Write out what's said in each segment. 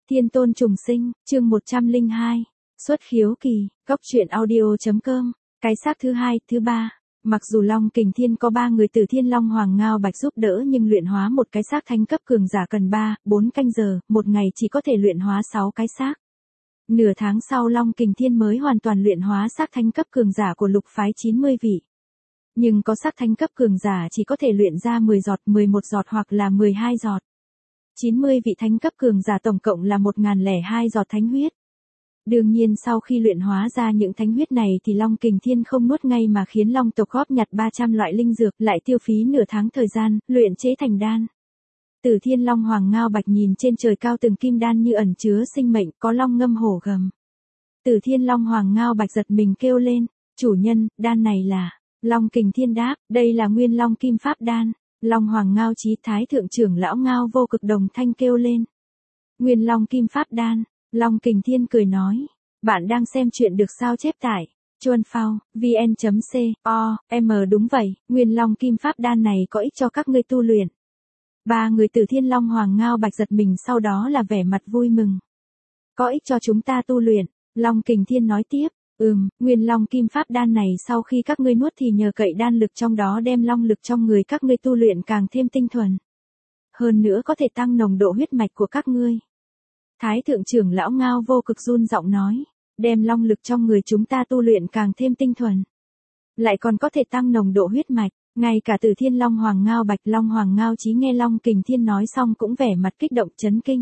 Thiên tôn trùng sinh, chương 102. Xuất khiếu kỳ, góc truyện audio.com. Cái xác thứ hai, thứ ba. Mặc dù Long Kình Thiên có 3 người từ Thiên Long Hoàng Ngao Bạch giúp đỡ nhưng luyện hóa một cái xác thánh cấp cường giả cần 3-4 canh giờ, một ngày chỉ có thể luyện hóa 6 cái xác. Nửa tháng sau Long Kình Thiên mới hoàn toàn luyện hóa xác thánh cấp cường giả của lục phái 90 vị. Nhưng có xác thánh cấp cường giả chỉ có thể luyện ra 10 giọt, 11 giọt hoặc là 12 giọt. 90 vị thánh cấp cường giả tổng cộng là 1002 giọt thánh huyết. Đương nhiên sau khi luyện hóa ra những thánh huyết này thì Long Kình Thiên không nuốt ngay mà khiến Long tộc góp nhặt 300 loại linh dược lại tiêu phí nửa tháng thời gian, luyện chế thành đan. Từ Thiên Long Hoàng Ngao Bạch nhìn trên trời cao từng kim đan như ẩn chứa sinh mệnh, có long ngâm hổ gầm. Từ Thiên Long Hoàng Ngao Bạch giật mình kêu lên, chủ nhân, đan này là... Long Kình Thiên đáp, đây là Nguyên Long Kim Pháp Đan. Long Hoàng Ngao Chí Thái Thượng trưởng lão Ngao Vô Cực đồng thanh kêu lên. Nguyên Long Kim Pháp Đan. Long Kình Thiên cười nói, bạn đang xem chuyện được sao chép tải. Chuan Phao, vn.com, đúng vậy, Nguyên Long Kim Pháp Đan này có ích cho các ngươi tu luyện. 3 người từ Thiên Long Hoàng Ngao Bạch giật mình sau đó là vẻ mặt vui mừng. Có ích cho chúng ta tu luyện, Long Kình Thiên nói tiếp. Nguyên Long Kim Pháp Đan này sau khi các ngươi nuốt thì nhờ cậy đan lực trong đó đem long lực trong người các ngươi tu luyện càng thêm tinh thuần. Hơn nữa có thể tăng nồng độ huyết mạch của các ngươi. Thái thượng trưởng lão Ngao Vô Cực run giọng nói, đem long lực trong người chúng ta tu luyện càng thêm tinh thuần. Lại còn có thể tăng nồng độ huyết mạch, ngay cả từ Thiên Long Hoàng Ngao Bạch Long Hoàng Ngao Chí nghe Long Kình Thiên nói xong cũng vẻ mặt kích động chấn kinh.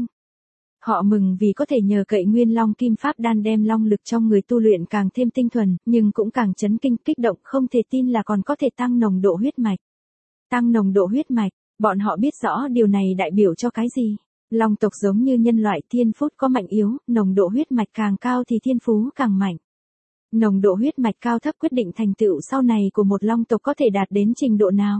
Họ mừng vì có thể nhờ cậy Nguyên Long Kim Pháp Đan đem long lực trong người tu luyện càng thêm tinh thuần, nhưng cũng càng chấn kinh kích động không thể tin là còn có thể tăng nồng độ huyết mạch. Tăng nồng độ huyết mạch, bọn họ biết rõ điều này đại biểu cho cái gì. Long tộc giống như nhân loại thiên phú có mạnh yếu, nồng độ huyết mạch càng cao thì thiên phú càng mạnh. Nồng độ huyết mạch cao thấp quyết định thành tựu sau này của một long tộc có thể đạt đến trình độ nào.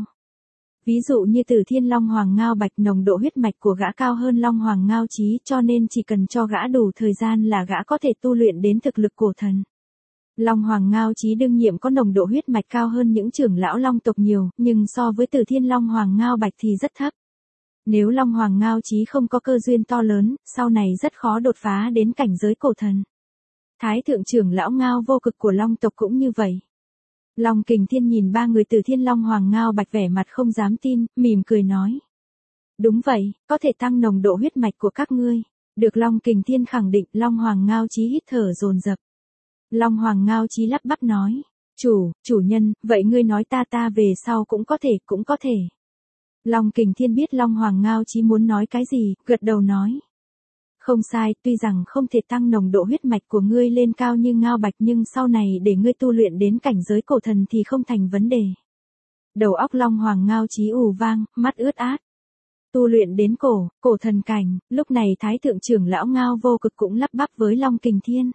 Ví dụ như từ Thiên Long Hoàng Ngao Bạch nồng độ huyết mạch của gã cao hơn Long Hoàng Ngao Chí cho nên chỉ cần cho gã đủ thời gian là gã có thể tu luyện đến thực lực cổ thần. Long Hoàng Ngao Chí đương nhiệm có nồng độ huyết mạch cao hơn những trưởng lão long tộc nhiều, nhưng so với từ Thiên Long Hoàng Ngao Bạch thì rất thấp. Nếu Long Hoàng Ngao Chí không có cơ duyên to lớn, sau này rất khó đột phá đến cảnh giới cổ thần. Thái thượng trưởng lão Ngao Vô Cực của long tộc cũng như vậy. Long Kình Thiên nhìn 3 người từ Thiên Long Hoàng Ngao Bạch vẻ mặt không dám tin, mỉm cười nói. Đúng vậy, có thể tăng nồng độ huyết mạch của các ngươi. Được Long Kình Thiên khẳng định, Long Hoàng Ngao Chí hít thở dồn dập. Long Hoàng Ngao Chí lắp bắp nói. Chủ nhân, vậy ngươi nói ta về sau cũng có thể. Long Kình Thiên biết Long Hoàng Ngao Chí muốn nói cái gì, gật đầu nói. Không sai, tuy rằng không thể tăng nồng độ huyết mạch của ngươi lên cao như Ngao Bạch nhưng sau này để ngươi tu luyện đến cảnh giới cổ thần thì không thành vấn đề. Đầu óc Long Hoàng Ngao Chí ù vang, mắt ướt át. Tu luyện đến cổ thần cảnh, lúc này Thái thượng trưởng lão Ngao Vô Cực cũng lắp bắp với Long Kình Thiên.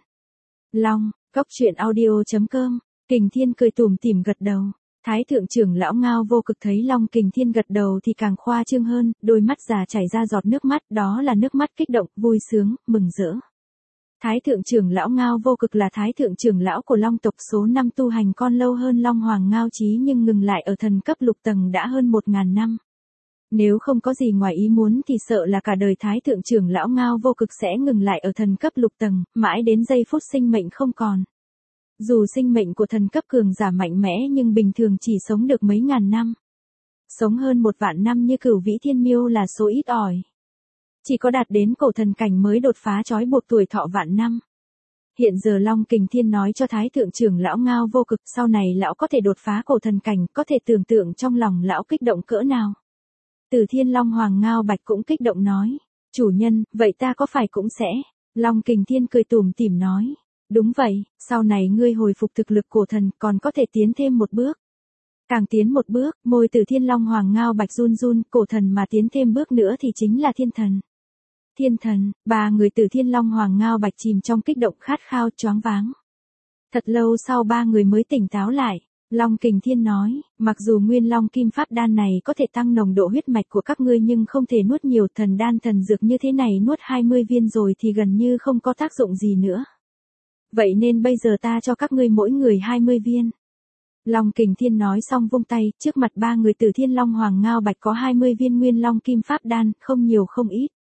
Góc truyện audio.com, Kình Thiên cười tủm tỉm gật đầu. Thái thượng trưởng lão Ngao Vô Cực thấy Long Kình Thiên gật đầu thì càng khoa trương hơn, đôi mắt già chảy ra giọt nước mắt, đó là nước mắt kích động, vui sướng, mừng rỡ. Thái thượng trưởng lão Ngao Vô Cực là thái thượng trưởng lão của long tộc số 5 tu hành con lâu hơn Long Hoàng Ngao Chí nhưng ngừng lại ở thần cấp lục tầng đã hơn 1000 năm. Nếu không có gì ngoài ý muốn thì sợ là cả đời thái thượng trưởng lão Ngao Vô Cực sẽ ngừng lại ở thần cấp lục tầng, mãi đến giây phút sinh mệnh không còn. Dù sinh mệnh của thần cấp cường giả mạnh mẽ nhưng bình thường chỉ sống được mấy ngàn năm. Sống hơn 1 vạn năm như Cửu Vĩ Thiên Miêu là số ít ỏi. Chỉ có đạt đến cổ thần cảnh mới đột phá trói buộc tuổi thọ vạn năm. Hiện giờ Long Kình Thiên nói cho Thái thượng trưởng lão Ngao Vô Cực sau này lão có thể đột phá cổ thần cảnh, có thể tưởng tượng trong lòng lão kích động cỡ nào. Từ Thiên Long Hoàng Ngao Bạch cũng kích động nói, chủ nhân, vậy ta có phải cũng sẽ? Long Kình Thiên cười tủm tỉm nói. Đúng vậy, sau này ngươi hồi phục thực lực cổ thần còn có thể tiến thêm một bước. Càng tiến một bước, môi từ Thiên Long Hoàng Ngao Bạch run run, cổ thần mà tiến thêm bước nữa thì chính là thiên thần. Thiên thần, 3 người từ Thiên Long Hoàng Ngao Bạch chìm trong kích động khát khao choáng váng. Thật lâu sau 3 người mới tỉnh táo lại. Long Kình Thiên nói, mặc dù Nguyên Long Kim Pháp Đan này có thể tăng nồng độ huyết mạch của các ngươi nhưng không thể nuốt nhiều, thần đan thần dược như thế này nuốt 20 viên rồi thì gần như không có tác dụng gì nữa. Vậy nên bây giờ ta cho các ngươi mỗi người 20 viên. Long Kình Thiên nói xong vung tay, trước mặt 3 người từ Thiên Long Hoàng Ngao Bạch có 20 viên Nguyên Long Kim Pháp Đan, không nhiều không ít.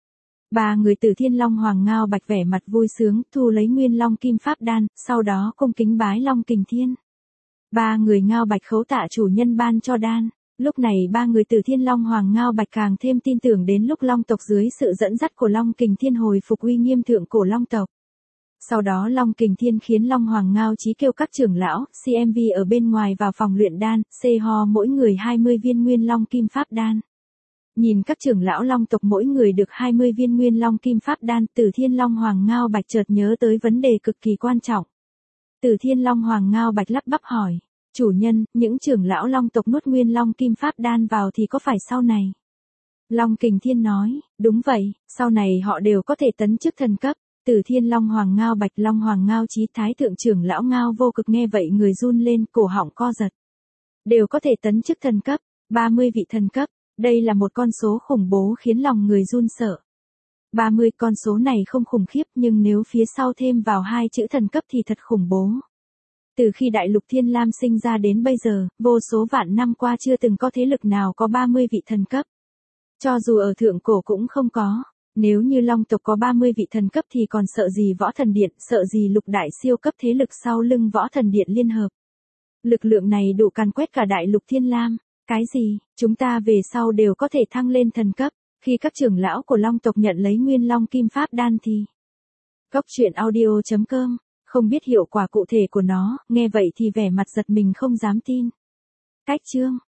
Ba người Tử Thiên Long Hoàng Ngao Bạch vẻ mặt vui sướng, thu lấy Nguyên Long Kim Pháp Đan, sau đó cung kính bái Long Kình Thiên. Ba người Ngao Bạch khấu tạ chủ nhân ban cho đan. Lúc này ba người Tử Thiên Long Hoàng Ngao Bạch càng thêm tin tưởng đến lúc Long tộc dưới sự dẫn dắt của Long Kình Thiên hồi phục uy nghiêm thượng cổ Long tộc. Sau đó Long Kình Thiên khiến Long Hoàng Ngao Chí kêu các trưởng lão, CMV ở bên ngoài vào phòng luyện đan, ho mỗi người 20 viên Nguyên Long Kim Pháp Đan. Nhìn các trưởng lão Long tộc mỗi người được 20 viên Nguyên Long Kim Pháp Đan, Tử Thiên Long Hoàng Ngao Bạch chợt nhớ tới vấn đề cực kỳ quan trọng. Tử Thiên Long Hoàng Ngao Bạch lắp bắp hỏi, chủ nhân, những trưởng lão Long tộc nuốt Nguyên Long Kim Pháp Đan vào thì có phải sau này? Long Kình Thiên nói, đúng vậy, sau này họ đều có thể tấn chức thần cấp. Tử Thiên Long Hoàng Ngao Bạch Long Hoàng Ngao Chí Thái thượng trưởng lão Ngao Vô Cực nghe vậy người run lên, cổ họng co giật. Đều có thể tấn chức thần cấp, 30 vị thần cấp, đây là một con số khủng bố khiến lòng người run sợ. 30 con số này không khủng khiếp nhưng nếu phía sau thêm vào hai chữ thần cấp thì thật khủng bố. Từ khi đại lục Thiên Lam sinh ra đến bây giờ, vô số vạn năm qua chưa từng có thế lực nào có 30 vị thần cấp. Cho dù ở thượng cổ cũng không có. Nếu như Long tộc có 30 vị thần cấp thì còn sợ gì võ thần điện, sợ gì lục đại siêu cấp thế lực sau lưng võ thần điện liên hợp. Lực lượng này đủ càn quét cả đại lục Thiên Lam. Cái gì, chúng ta về sau đều có thể thăng lên thần cấp, khi các trưởng lão của Long tộc nhận lấy Nguyên Long Kim Pháp Đan thì. Cốc truyện audio.com, không biết hiệu quả cụ thể của nó, nghe vậy thì vẻ mặt giật mình không dám tin. Cách chương.